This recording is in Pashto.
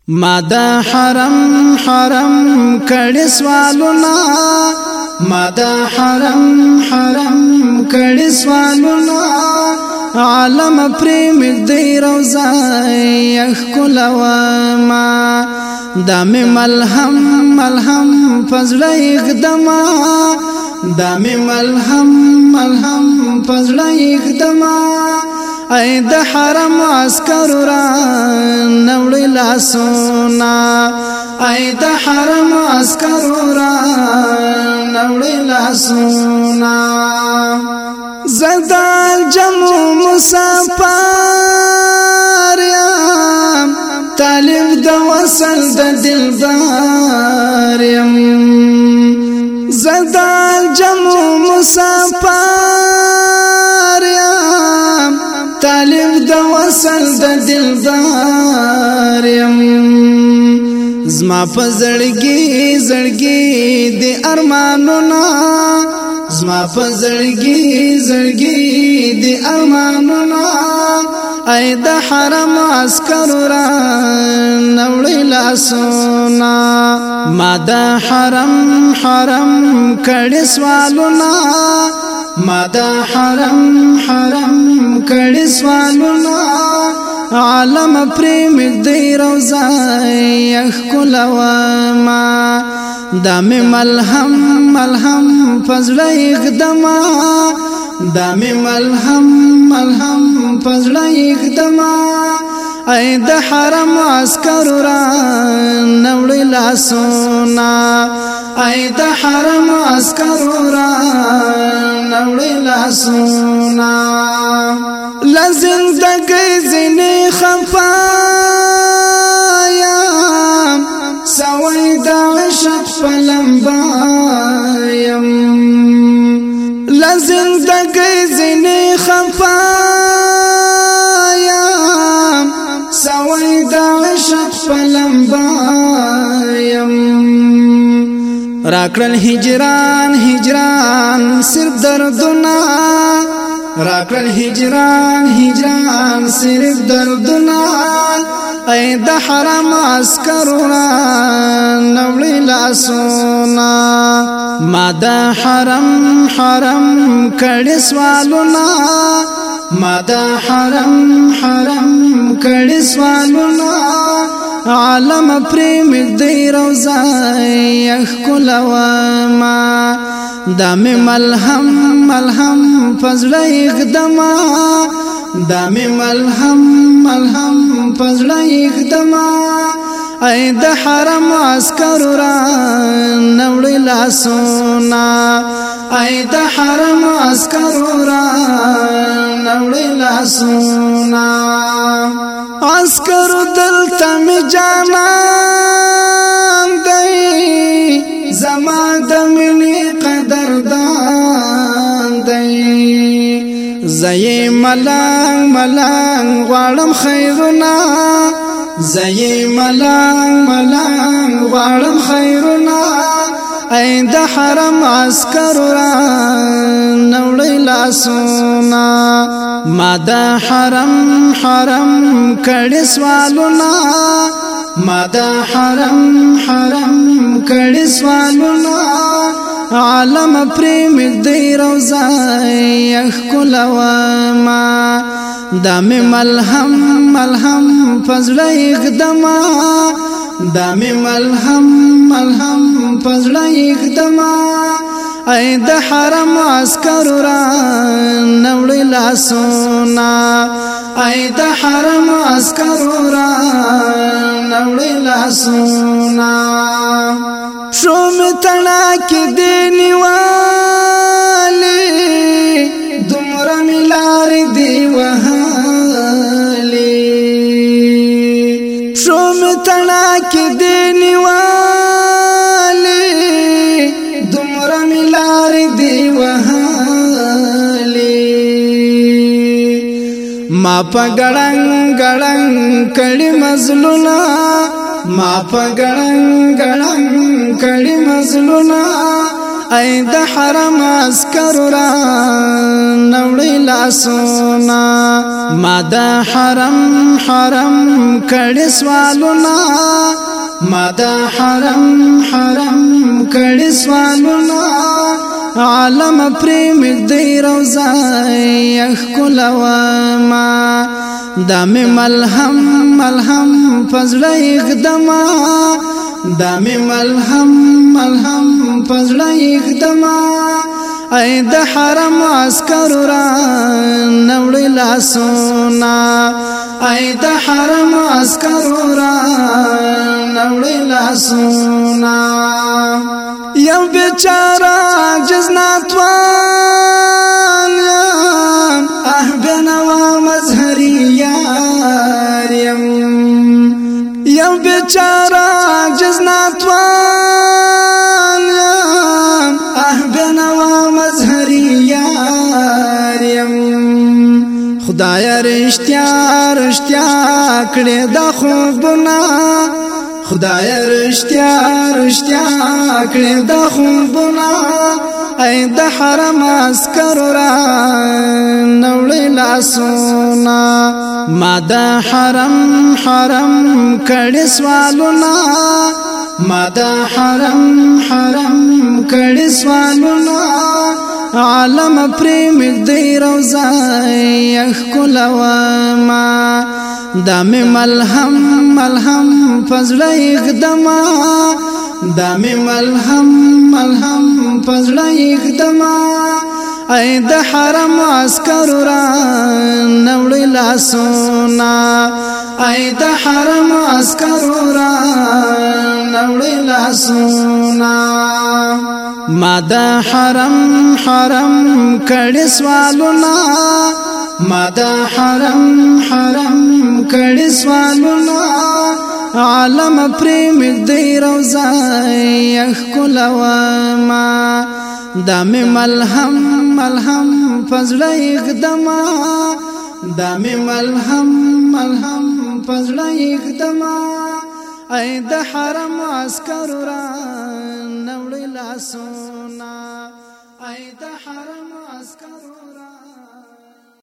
ما دا حرم حرم کړي سوالونه ما دا حرم حرم کړي سوالونه عالم پریم دی روزا یخکلوا ما دام ملهم ملهم فزل اقدما دام ملهم ملهم فزل اقدما اے د حرم عسكر را نوړی لاسونا اے د حرم عسكر را نوړی لاسونا زدال جمو مسافر یم طالب د وصل د دلبر یم زدال جمو مسافر یم طالب د وصل د دلبر یم زما پزړګي زړګي د ارمانونه زما پزړګي زړګي د ارمانونه اې د حرم عسكر را نوړی لاسونا ما د حرم حرم کړي سوالونه ما دا حرم حرم کړي سوالونه عالم پریم دی روزا یخکلوا ما دام ملهم ملهم فزل اقدما دام ملهم ملهم فزل اقدما اے د حرم عسكر را نوړی لاسونا اے د حرم عسكر را نوړی لاسونا لزندګي زنی خفایا سوي د عشق فلمبایم لزندګي زنی خفایا سوي د عشق فلمبایم راکړل هجران هجران صرف دردونه راکړل هجران هجران صرف دردونه اے د حرم عسكر را نوړی لاسونا ما د حرم حرم کړي سوالونه ما د حرم حرم کړي سوالونه عالم پریم دی روزا یخکلوا ما دام ملهم ملهم فزل اقدما دام ملهم ملهم فزل اقدما اے د حرم عسكر را نوړی لاسونا اے د حرم عسكر را نوړی لاسونا عسكر دلته می جانان دی زما د منی قدردان دی زئی ملنګ ملنګ غواړم خیرونه زئی ملنګ ملنګ غواړم خیرونه اے د حرم عسكر را نوړی لاسونا ما د حرم حرم کړي سوالونه ما د حرم حرم کړي سوالونه عالم پریم دی روزا یخکلوا ما دام ملهم ملهم فزل اقدما دام ملهم ملهم فزل اقدما اے د حرم عسكر را نوړی لاسونا اے د حرم عسكر را نوړی لاسونا شوم تنا کې دی نیوالی دومره ملار دی وهالی شوم تنا کې دی نیوالی دومره ملار دی وهالی ما پګړنګ ګړنګ کړي مزلونه ما پګړنګ ګړنګ کړي مزلونه اے د حرم عسكر را نوړی لاسونا ما د حرم حرم کړي سوالونه ما دا حرم حرم کړي سوالونه عالم پریم دی روزا یخکلوما دا می ملهم ملهم پزړه اقدما دا می ملهم ملهم پزړه اقدما ای د حرم عسكر را نوړی لاسونا ای د حرم عسكر را نوړی لاسونا یو بیچاره جزناتوان بنوا مظهری یاریم یو بیچاره جزناتوان بنوا مظهری یاریم خدای رښتیا رښتیا کړې د خوبونه خدای رښتیا رښتیا کړې د خوبونه ای د حرم عسكر را نوړی لاسونا ما د حرم حرم کړي سوالونه ما د حرم حرم کړي سوالونه عالم پریم دی روزا یخکلوما دا می ملهم ملهم پزړه اقدما دا می ملهم ملهم پزړه اقدما ای د حرم عسكر را نوړی لاسونا ای د حرم عسكر را نوړی لاسونا ما د حرم حرم کړي سوالونه ما د حرم حرم کړي سوالونه عالم پریم دی روزا یخکلوما دا می ملهم ملهم پزړه اقدما دا می ملهم ملهم پزړه اقدما ای د حرم عسكر را نوړی لاسونا ای د حرم عسكر